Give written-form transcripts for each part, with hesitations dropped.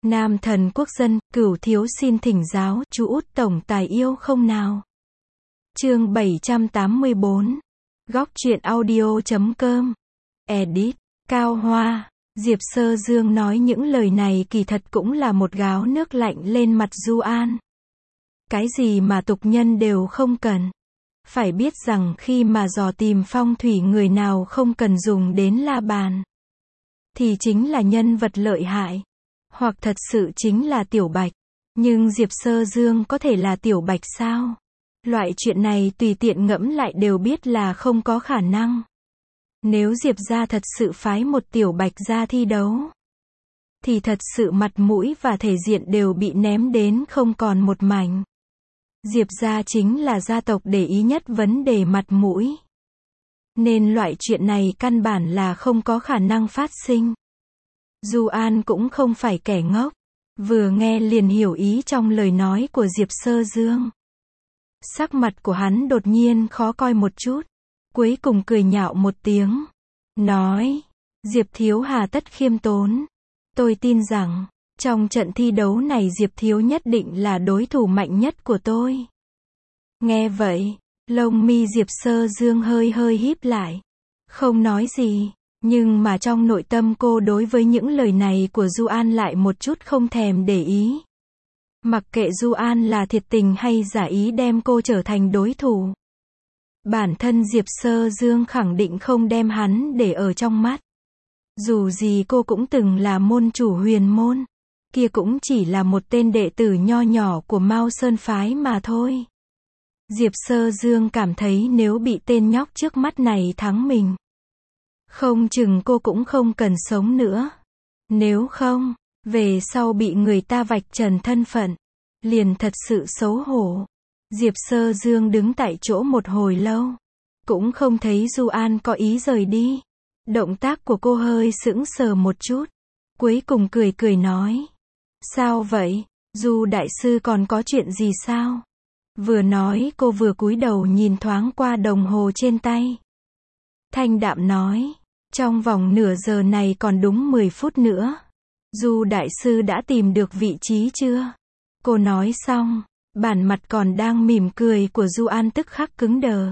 Nam thần quốc dân, Cửu thiếu xin thỉnh giáo, chú út tổng tài yêu không nào? Chương 784. Góc truyện audio.com. Edit. Cao Hoa. Diệp Sơ Dương nói những lời này kỳ thật cũng là một gáo nước lạnh lên mặt Du An. Cái gì mà tục nhân đều không cần. Phải biết rằng khi mà dò tìm phong thủy người nào không cần dùng đến la bàn, thì chính là nhân vật lợi hại. Hoặc thật sự chính là Tiểu Bạch. Nhưng Diệp Sơ Dương có thể là Tiểu Bạch sao? Loại chuyện này tùy tiện ngẫm lại đều biết là không có khả năng. Nếu Diệp gia thật sự phái một Tiểu Bạch ra thi đấu, thì thật sự mặt mũi và thể diện đều bị ném đến không còn một mảnh. Diệp gia chính là gia tộc để ý nhất vấn đề mặt mũi. Nên loại chuyện này căn bản là không có khả năng phát sinh. Du An cũng không phải kẻ ngốc. Vừa nghe liền hiểu ý trong lời nói của Diệp Sơ Dương. Sắc mặt của hắn đột nhiên khó coi một chút. Cuối cùng cười nhạo một tiếng. Nói, Diệp thiếu hà tất khiêm tốn. Tôi tin rằng, trong trận thi đấu này Diệp thiếu nhất định là đối thủ mạnh nhất của tôi. Nghe vậy, lông mi Diệp Sơ Dương hơi hơi híp lại. Không nói gì. Nhưng mà trong nội tâm cô đối với những lời này của Du An lại một chút không thèm để ý. Mặc kệ Du An là thiệt tình hay giả ý đem cô trở thành đối thủ. Bản thân Diệp Sơ Dương khẳng định không đem hắn để ở trong mắt. Dù gì cô cũng từng là môn chủ huyền môn. Kia cũng chỉ là một tên đệ tử nho nhỏ của Mao Sơn Phái mà thôi. Diệp Sơ Dương cảm thấy nếu bị tên nhóc trước mắt này thắng mình, không chừng cô cũng không cần sống nữa. Nếu không, về sau bị người ta vạch trần thân phận, liền thật sự xấu hổ. Diệp Sơ Dương đứng tại chỗ một hồi lâu, cũng không thấy Du An có ý rời đi. Động tác của cô hơi sững sờ một chút, cuối cùng cười cười nói. Sao vậy, Du đại sư còn có chuyện gì sao? Vừa nói cô vừa cúi đầu nhìn thoáng qua đồng hồ trên tay. Thanh đạm nói, trong vòng nửa giờ này còn đúng 10 phút nữa. Du đại sư đã tìm được vị trí chưa? Cô nói xong, bản mặt còn đang mỉm cười của Du An tức khắc cứng đờ.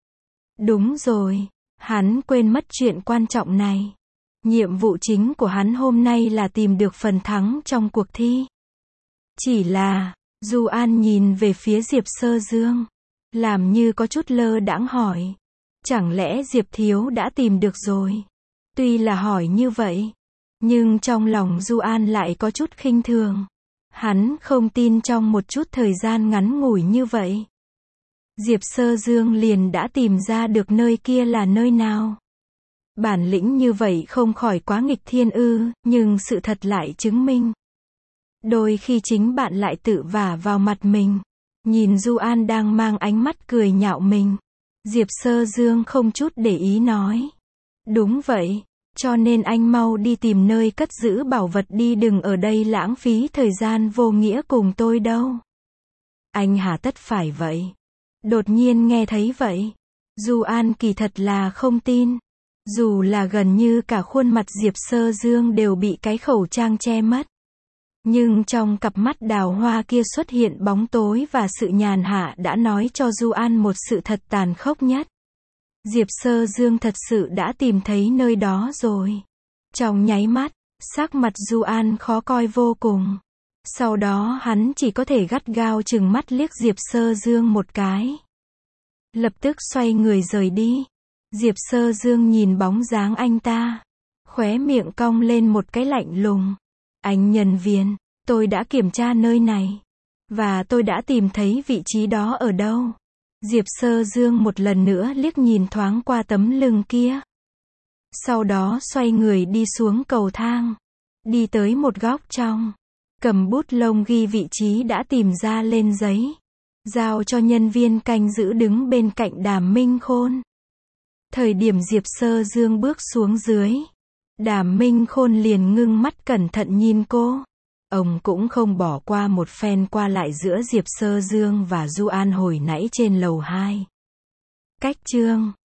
Đúng rồi, hắn quên mất chuyện quan trọng này. Nhiệm vụ chính của hắn hôm nay là tìm được phần thắng trong cuộc thi. Chỉ là, Du An nhìn về phía Diệp Sơ Dương, làm như có chút lơ đãng hỏi. Chẳng lẽ Diệp thiếu đã tìm được rồi? Tuy là hỏi như vậy, nhưng trong lòng Du An lại có chút khinh thường. Hắn không tin trong một chút thời gian ngắn ngủi như vậy, Diệp Sơ Dương liền đã tìm ra được nơi kia là nơi nào. Bản lĩnh như vậy không khỏi quá nghịch thiên ư, nhưng sự thật lại chứng minh. Đôi khi chính bạn lại tự vả vào mặt mình. Nhìn Du An đang mang ánh mắt cười nhạo mình, Diệp Sơ Dương không chút để ý nói. Đúng vậy, cho nên anh mau đi tìm nơi cất giữ bảo vật đi, đừng ở đây lãng phí thời gian vô nghĩa cùng tôi đâu. Anh hà tất phải vậy? Đột nhiên nghe thấy vậy, Du An kỳ thật là không tin. Dù là gần như cả khuôn mặt Diệp Sơ Dương đều bị cái khẩu trang che mất. Nhưng trong cặp mắt đào hoa kia xuất hiện bóng tối và sự nhàn hạ đã nói cho Du An một sự thật tàn khốc nhất. Diệp Sơ Dương thật sự đã tìm thấy nơi đó rồi. Trong nháy mắt, sắc mặt Du An khó coi vô cùng. Sau đó hắn chỉ có thể gắt gao trừng mắt liếc Diệp Sơ Dương một cái. Lập tức xoay người rời đi. Diệp Sơ Dương nhìn bóng dáng anh ta, khóe miệng cong lên một cái lạnh lùng. Anh nhân viên, tôi đã kiểm tra nơi này, và tôi đã tìm thấy vị trí đó ở đâu. Diệp Sơ Dương một lần nữa liếc nhìn thoáng qua tấm lưng kia. Sau đó xoay người đi xuống cầu thang, đi tới một góc trong, cầm bút lông ghi vị trí đã tìm ra lên giấy, giao cho nhân viên canh giữ đứng bên cạnh Đàm Minh Khôn. Thời điểm Diệp Sơ Dương bước xuống dưới, Đàm Minh Khôn liền ngưng mắt cẩn thận nhìn cô. Ông cũng không bỏ qua một phen qua lại giữa Diệp Sơ Dương và Du An hồi nãy trên lầu 2. Cách chương